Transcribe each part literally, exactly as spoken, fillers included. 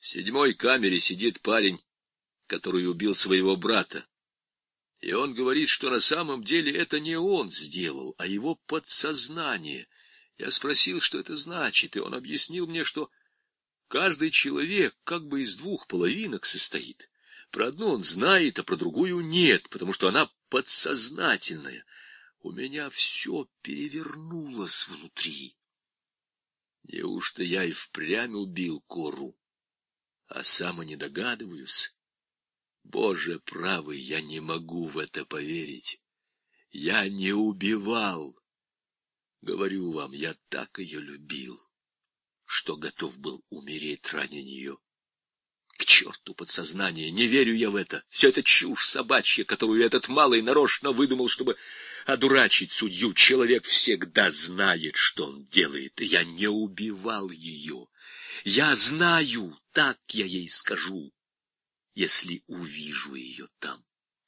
В седьмой камере сидит парень, который убил своего брата. И он говорит, что на самом деле это не он сделал, а его подсознание. Я спросил, что это значит, и он объяснил мне, что каждый человек как бы из двух половинок состоит. Про одну он знает, а про другую нет, потому что она подсознательная. У меня все перевернулось внутри. Неужто я и впрямь убил Кору, а сам и не догадываюсь? Боже правый, я не могу в это поверить. Я не убивал. Говорю вам, я так ее любил, что готов был умереть ради нее. К черту подсознание, не верю я в это. Все это чушь собачья, которую этот малый нарочно выдумал, чтобы одурачить судью. Человек всегда знает, что он делает, и я не убивал ее. Я знаю, так я ей скажу, если увижу ее там.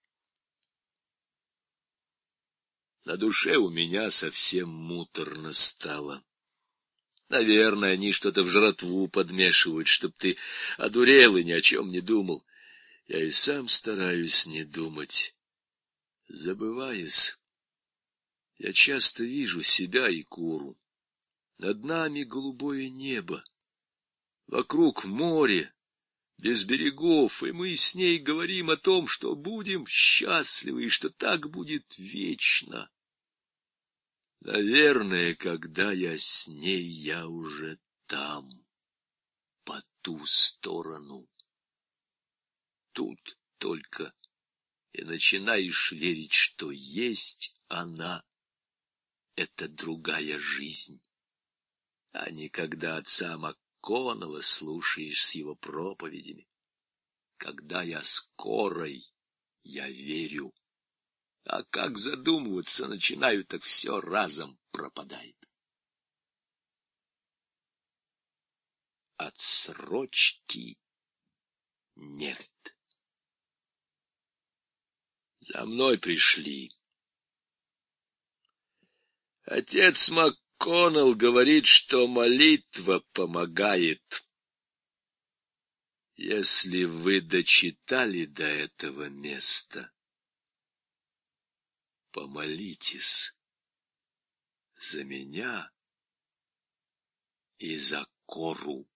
На душе у меня совсем муторно стало. Наверное, они что-то в жратву подмешивают, чтоб ты одурел и ни о чем не думал. Я и сам стараюсь не думать. Забываясь, я часто вижу себя и Кору. Над нами голубое небо, вокруг море, без берегов, и мы с ней говорим о том, что будем счастливы и что так будет вечно. Наверное, когда я с ней, я уже там, по ту сторону. Тут только и начинаешь верить, что есть она, это другая жизнь, а не когда отца МакКоннелла слушаешь с его проповедями. Когда я скорой, я верю. А как задумываться начинаю, так все разом пропадает. Отсрочки нет. За мной пришли. Отец МакКоннелл говорит, что молитва помогает. Если вы дочитали до этого места, помолитесь за меня и за Кору,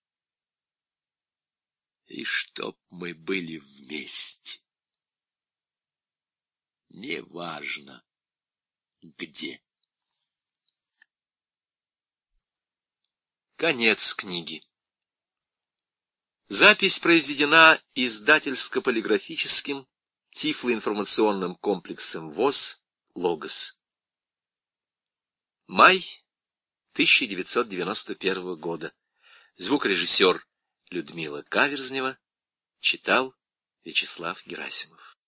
и чтоб мы были вместе. Неважно, где. Конец книги. Запись произведена издательско-полиграфическим тифлоинформационным комплексом ВОС «Логос». Май тысяча девятьсот девяносто первого года. Звукорежиссер Людмила Каверзнева. Читал Вячеслав Герасимов.